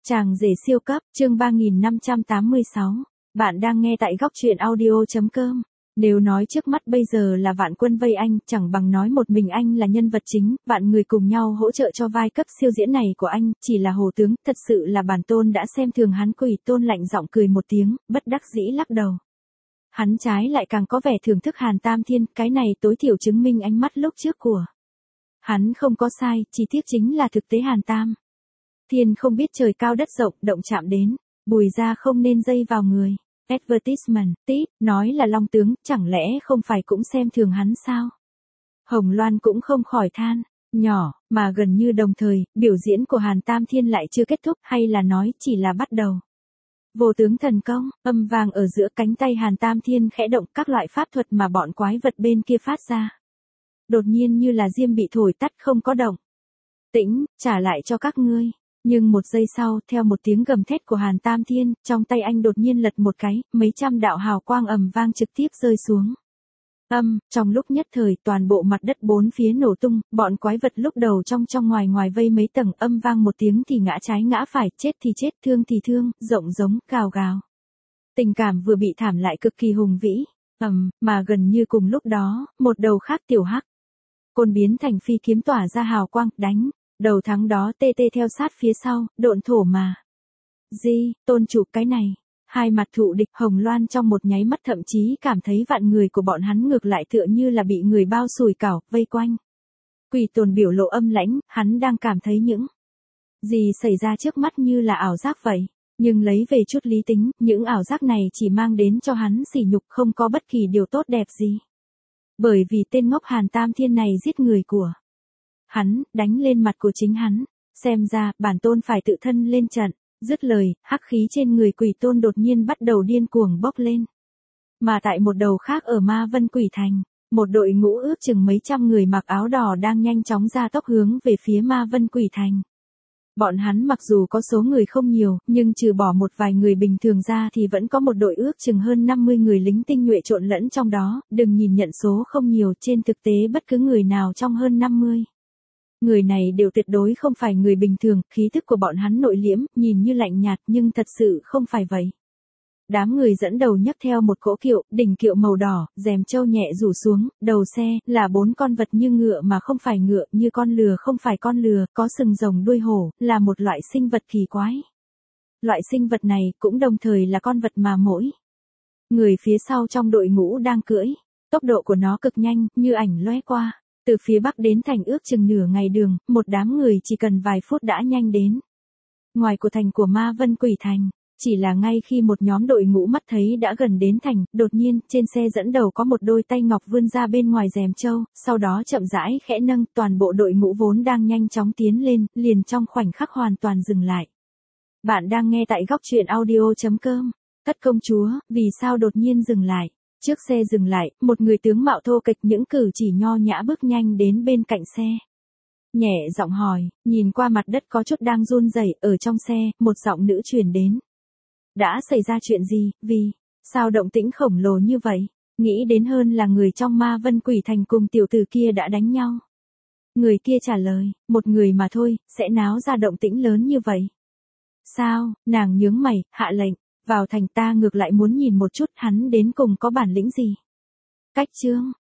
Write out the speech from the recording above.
Chàng rể siêu cấp, chương 3586. Bạn đang nghe tại góc truyện audio.com. Nếu nói trước mắt bây giờ là vạn quân vây anh, chẳng bằng nói một mình anh là nhân vật chính, vạn người cùng nhau hỗ trợ cho vai cấp siêu diễn này của anh, chỉ là hồ tướng, thật sự là bản tôn đã xem thường hắn. Quỷ Tôn lạnh giọng cười một tiếng, bất đắc dĩ lắc đầu. Hắn trái lại càng có vẻ thưởng thức Hàn Tam Thiên, cái này tối thiểu chứng minh ánh mắt lúc trước của hắn không có sai, chỉ tiếc chính là thực tế Hàn Tam Thiên không biết trời cao đất rộng, động chạm đến, bùi ra không nên dây vào người. Advertisement, tít, nói là long tướng, chẳng lẽ không phải cũng xem thường hắn sao? Hồng Loan cũng không khỏi than, nhỏ, mà gần như đồng thời, biểu diễn của Hàn Tam Thiên lại chưa kết thúc, hay là nói chỉ là bắt đầu. Vô tướng thần công, âm vang ở giữa cánh tay Hàn Tam Thiên khẽ động, các loại pháp thuật mà bọn quái vật bên kia phát ra. Đột nhiên như là diêm bị thổi tắt không có động. Tĩnh, trả lại cho các ngươi. Nhưng một giây sau, theo một tiếng gầm thét của Hàn Tam Thiên, trong tay anh đột nhiên lật một cái, mấy trăm đạo hào quang ầm vang trực tiếp rơi xuống. Trong lúc nhất thời, toàn bộ mặt đất bốn phía nổ tung, bọn quái vật lúc đầu trong ngoài ngoài vây mấy tầng, âm vang một tiếng thì ngã trái ngã phải, chết thì chết, thương thì thương, rộng giống, gào gào. Tình cảm vừa bị thảm lại cực kỳ hùng vĩ. Mà gần như cùng lúc đó, một đầu khác tiểu hắc côn biến thành phi kiếm tỏa ra hào quang, đánh. Đầu thắng đó tê tê theo sát phía sau, độn thổ mà. Tôn chủ cái này. Hai mặt thụ địch, Hồng Loan trong một nháy mắt thậm chí cảm thấy vạn người của bọn hắn ngược lại tựa như là bị người bao sùi cảo, vây quanh. Quỷ Tôn biểu lộ âm lãnh, hắn đang cảm thấy những gì xảy ra trước mắt như là ảo giác vậy. Nhưng lấy về chút lý tính, những ảo giác này chỉ mang đến cho hắn sỉ nhục, không có bất kỳ điều tốt đẹp gì. Bởi vì tên ngốc Hàn Tam Thiên này giết người của hắn, đánh lên mặt của chính hắn. Xem ra, bản tôn phải tự thân lên trận. Dứt lời, hắc khí trên người Quỷ Tôn đột nhiên bắt đầu điên cuồng bốc lên. Mà tại một đầu khác ở Ma Vân Quỷ Thành, một đội ngũ ước chừng mấy trăm người mặc áo đỏ đang nhanh chóng ra tốc hướng về phía Ma Vân Quỷ Thành. Bọn hắn mặc dù có số người không nhiều, nhưng trừ bỏ một vài người bình thường ra thì vẫn có một đội ước chừng hơn 50 người lính tinh nhuệ trộn lẫn trong đó. Đừng nhìn nhận số không nhiều, trên thực tế bất cứ người nào trong hơn 50 người này đều tuyệt đối không phải người bình thường, khí thức của bọn hắn nội liễm, nhìn như lạnh nhạt nhưng thật sự không phải vậy. Đám người dẫn đầu nhấc theo một cỗ kiệu, đỉnh kiệu màu đỏ, rèm trâu nhẹ rủ xuống, đầu xe là 4 con vật như ngựa mà không phải ngựa, như con lừa không phải con lừa, có sừng rồng đuôi hổ, là một loại sinh vật kỳ quái. Loại sinh vật này cũng đồng thời là con vật mà mỗi người phía sau trong đội ngũ đang cưỡi. Tốc độ của nó cực nhanh, như ảnh lóe qua. Từ phía bắc đến thành ước chừng nửa ngày đường, một đám người chỉ cần vài phút đã nhanh đến. Ngoài của thành của Ma Vân Quỷ Thành, chỉ là ngay khi một nhóm đội ngũ mắt thấy đã gần đến thành, đột nhiên, trên xe dẫn đầu có một đôi tay ngọc vươn ra bên ngoài rèm trâu, sau đó chậm rãi khẽ nâng, toàn bộ đội ngũ vốn đang nhanh chóng tiến lên, liền trong khoảnh khắc hoàn toàn dừng lại. Bạn đang nghe tại góc truyện audio.com. Thất công chúa, vì sao đột nhiên dừng lại? Trước xe dừng lại, một người tướng mạo thô kệch những cử chỉ nho nhã bước nhanh đến bên cạnh xe. Nhẹ giọng hỏi, nhìn qua mặt đất có chút đang run rẩy, ở trong xe, một giọng nữ truyền đến. Đã xảy ra chuyện gì, vì sao động tĩnh khổng lồ như vậy? Nghĩ đến hơn là người trong Ma Vân Quỷ Thành cùng tiểu tử kia đã đánh nhau. Người kia trả lời, một người mà thôi, sẽ náo ra động tĩnh lớn như vậy. Sao, nàng nhướng mày, hạ lệnh. Vào thành ta ngược lại muốn nhìn một chút hắn đến cùng có bản lĩnh gì. Cách chương